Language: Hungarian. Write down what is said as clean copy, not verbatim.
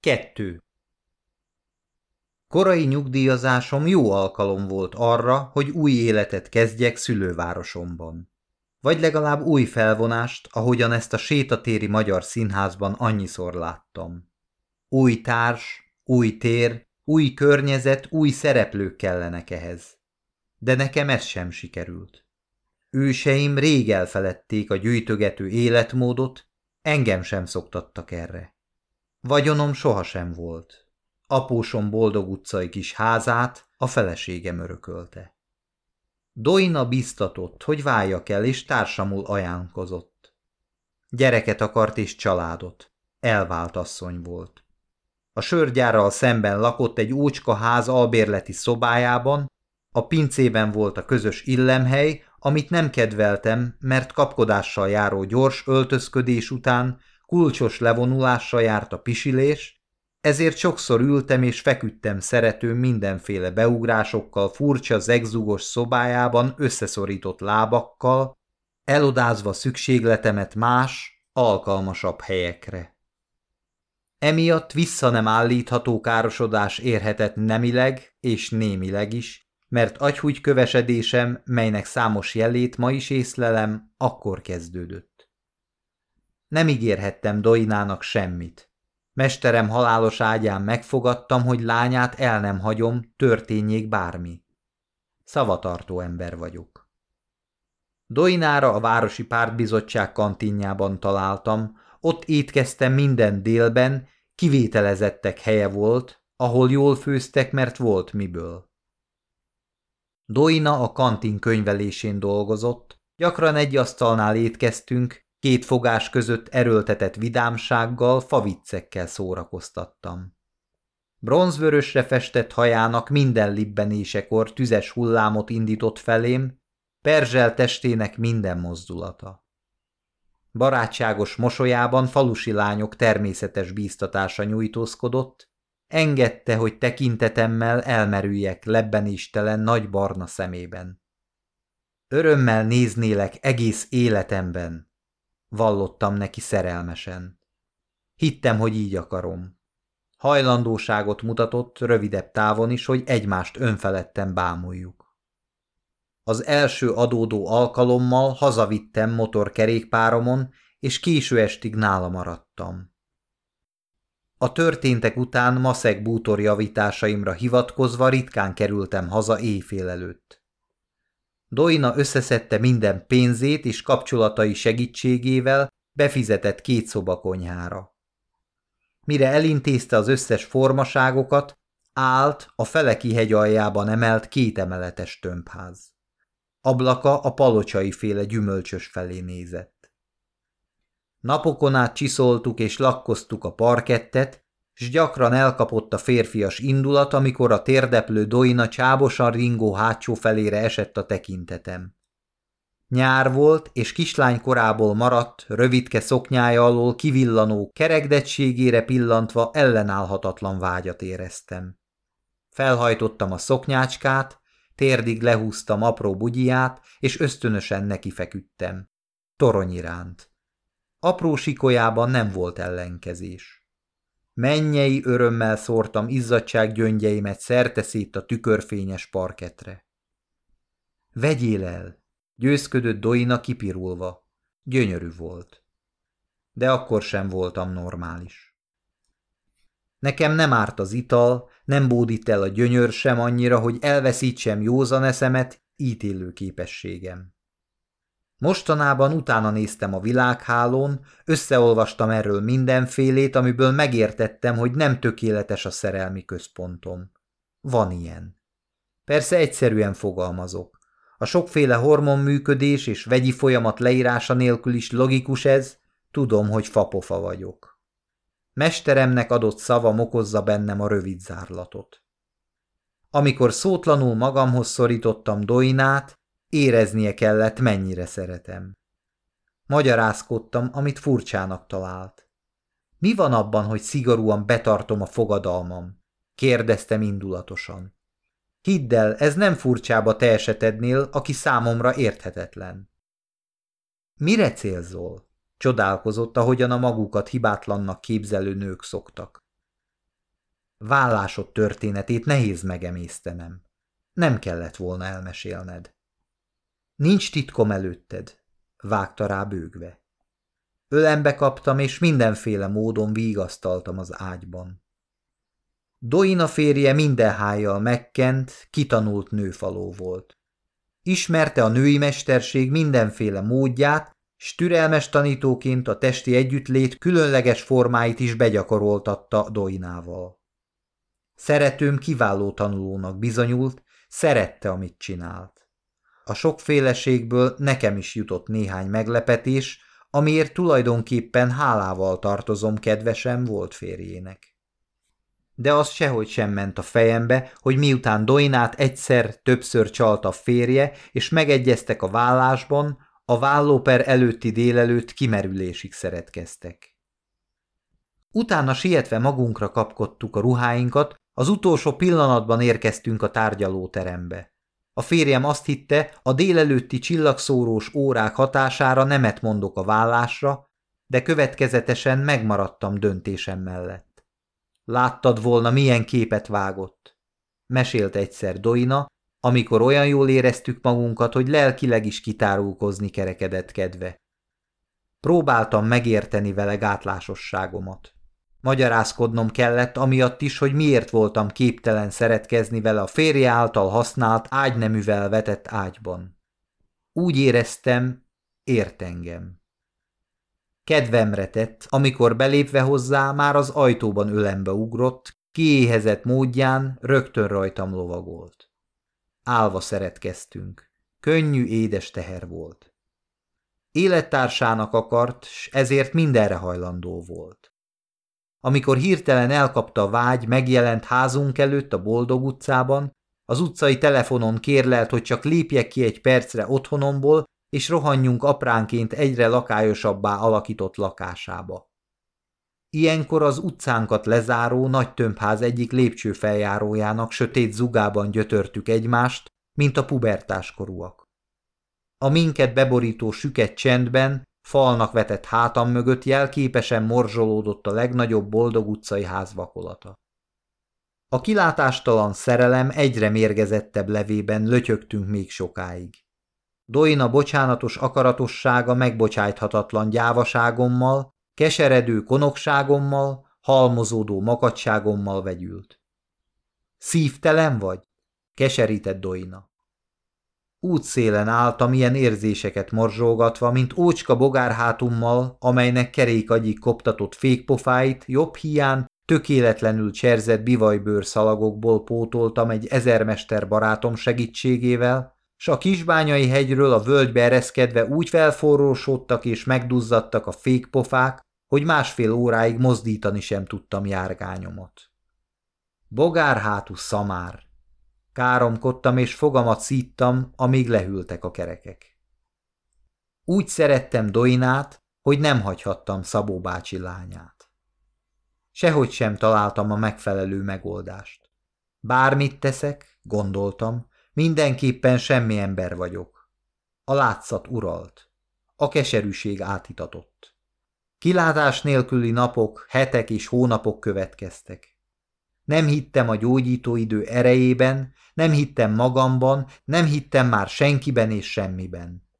2. Korai nyugdíjazásom jó alkalom volt arra, hogy új életet kezdjek szülővárosomban. Vagy legalább új felvonást, ahogyan ezt a sétatéri magyar színházban annyiszor láttam. Új társ, új tér, új környezet, új szereplők kellenek ehhez. De nekem ez sem sikerült. Őseim rég elfeledték a gyűjtögető életmódot, engem sem szoktattak erre. Vagyonom sohasem volt. Apósom boldog utcai kis házát a feleségem örökölte. Doina biztatott, hogy váljak el, és társamul ajánlkozott. Gyereket akart és családot. Elvált asszony volt. A sörgyárral szemben lakott egy ócska ház albérleti szobájában, a pincében volt a közös illemhely, amit nem kedveltem, mert kapkodással járó gyors öltözködés után kulcsos levonulással járt a pisilés, ezért sokszor ültem és feküdtem szeretőm mindenféle beugrásokkal furcsa zegzugos szobájában összeszorított lábakkal, elodázva szükségletemet más, alkalmasabb helyekre. Emiatt vissza nem állítható károsodás érhetett nemileg és némileg is, mert agyhúgykövesedésem, melynek számos jelét ma is észlelem, akkor kezdődött. Nem ígérhettem Doinának semmit. Mesterem halálos ágyán megfogadtam, hogy lányát el nem hagyom, történjék bármi. Szavatartó ember vagyok. Doinára a városi pártbizottság kantinjában találtam, ott étkeztem minden délben, kivételezettek helye volt, ahol jól főztek, mert volt miből. Doina a kantin könyvelésén dolgozott, gyakran egy asztalnál étkeztünk, két fogás között erőltetett vidámsággal, faviccekkel szórakoztattam. Bronzvörösre festett hajának minden libbenésekor tüzes hullámot indított felém, perzsel testének minden mozdulata. Barátságos mosolyában falusi lányok természetes bíztatása nyújtózkodott, engedte, hogy tekintetemmel elmerüljek lebbenéstelen nagy barna szemében. Örömmel néznélek egész életemben, vallottam neki szerelmesen. Hittem, hogy így akarom. Hajlandóságot mutatott rövidebb távon is, hogy egymást önfeledten bámuljuk. Az első adódó alkalommal hazavittem motorkerékpáromon, és késő estig nála maradtam. A történtek után maszek bútorjavításaimra hivatkozva ritkán kerültem haza éjfél előtt. Doina összeszedte minden pénzét és kapcsolatai segítségével befizetett 2 szobakonyhára. Mire elintézte az összes formaságokat, állt a Feleki hegy aljában emelt 2 emeletes tömbház. Ablaka a palocsai féle gyümölcsös felé nézett. Napokon át csiszoltuk és lakkoztuk a parkettet, s gyakran elkapott a férfias indulat, amikor a térdeplő Doina csábosan ringó hátsó felére esett a tekintetem. Nyár volt, és kislány korából maradt, rövidke szoknyája alól kivillanó kerekdettségére pillantva ellenállhatatlan vágyat éreztem. Felhajtottam a szoknyácskát, térdig lehúztam apró bugyiját, és ösztönösen nekifeküdtem. Torony iránt. Apró sikolyában nem volt ellenkezés. Mennyei örömmel szórtam izzadság gyöngyeimet szerteszét a tükörfényes parketre. Vegyél el, győzködött Doina kipirulva. Gyönyörű volt. De akkor sem voltam normális. Nekem nem árt az ital, nem bódít el a gyönyör sem annyira, hogy elveszítsem józan eszemet, ítélő képességem. Mostanában utána néztem a világhálón, összeolvastam erről mindenfélét, amiből megértettem, hogy nem tökéletes a szerelmi központom. Van ilyen. Persze egyszerűen fogalmazok. A sokféle hormonműködés és vegyi folyamat leírása nélkül is logikus ez, tudom, hogy fapofa vagyok. Mesteremnek adott szavam okozza bennem a rövid zárlatot. Amikor szótlanul magamhoz szorítottam Doinát, éreznie kellett, mennyire szeretem. Magyarázkodtam, amit furcsának talált. Mi van abban, hogy szigorúan betartom a fogadalmam? Kérdeztem indulatosan. Hidd el, ez nem furcsább a te esetednél, aki számomra érthetetlen. Mire célzol? Csodálkozott, ahogyan a magukat hibátlannak képzelő nők szoktak. Vállásod történetét nehéz megemésztenem. Nem kellett volna elmesélned. Nincs titkom előtted, vágta rá bőgve. Ölembe kaptam, és mindenféle módon vigasztaltam az ágyban. Doina férje minden hájjal megkent, kitanult nőfaló volt. Ismerte a női mesterség mindenféle módját, s türelmes tanítóként a testi együttlét különleges formáit is begyakoroltatta Doinával. Szeretőm kiváló tanulónak bizonyult, szerette, amit csinált. A sokféleségből nekem is jutott néhány meglepetés, amiért tulajdonképpen hálával tartozom kedvesem volt férjének. De az sehogy sem ment a fejembe, hogy miután Doinát egyszer-többször csalt a férje, és megegyeztek a vállásban, a vállóper előtti délelőtt kimerülésig szeretkeztek. Utána sietve magunkra kapkodtuk a ruháinkat, az utolsó pillanatban érkeztünk a tárgyalóterembe. A férjem azt hitte, a délelőtti csillagszórós órák hatására nemet mondok a vállásra, de következetesen megmaradtam döntésem mellett. Láttad volna, milyen képet vágott. Mesélt egyszer Doina, amikor olyan jól éreztük magunkat, hogy lelkileg is kitárulkozni kerekedett kedve. Próbáltam megérteni vele gátlásosságomat. Magyarázkodnom kellett amiatt is, hogy miért voltam képtelen szeretkezni vele a férje által használt ágyneművel vetett ágyban. Úgy éreztem, ért engem. Kedvemre tett, amikor belépve hozzá már az ajtóban ölembe ugrott, kiéhezett módján rögtön rajtam lovagolt. Állva szeretkeztünk. Könnyű, édes teher volt. Élettársának akart, s ezért mindenre hajlandó volt. Amikor hirtelen elkapta a vágy, megjelent házunk előtt a Boldog utcában, az utcai telefonon kérlelt, hogy csak lépjek ki egy percre otthonomból, és rohanjunk apránként egyre lakályosabbá alakított lakásába. Ilyenkor az utcánkat lezáró nagy tömbház egyik lépcsőfeljárójának sötét zugában gyötörtük egymást, mint a pubertáskorúak. A minket beborító süket csendben, falnak vetett hátam mögött jelképesen morzsolódott a legnagyobb Boldog utcai ház vakolata. A kilátástalan szerelem egyre mérgezettebb levében lötyögtünk még sokáig. Doina bocsánatos akaratossága megbocsájthatatlan gyávaságommal, keseredő konokságommal, halmozódó makacságommal vegyült. Szívtelen vagy? Keserített Doina. Útszélen álltam ilyen érzéseket morzsolgatva, mint ócska bogárhátummal, amelynek kerékagyig koptatott fékpofáit jobb híján tökéletlenül cserzett bivajbőr szalagokból pótoltam egy ezermester barátom segítségével, s a Kisbányai hegyről a völgybe ereszkedve úgy felforrósodtak és megduzzadtak a fékpofák, hogy másfél óráig mozdítani sem tudtam járgányomat. Bogárhátú szamár! Káromkodtam és fogamat szíttam, amíg lehűltek a kerekek. Úgy szerettem Doinát, hogy nem hagyhattam Szabó bácsi lányát. Sehogy sem találtam a megfelelő megoldást. Bármit teszek, gondoltam, mindenképpen semmi ember vagyok. A látszat uralt. A keserűség átitatott. Kilátás nélküli napok, hetek és hónapok következtek. Nem hittem a gyógyító idő erejében, nem hittem magamban, nem hittem már senkiben és semmiben.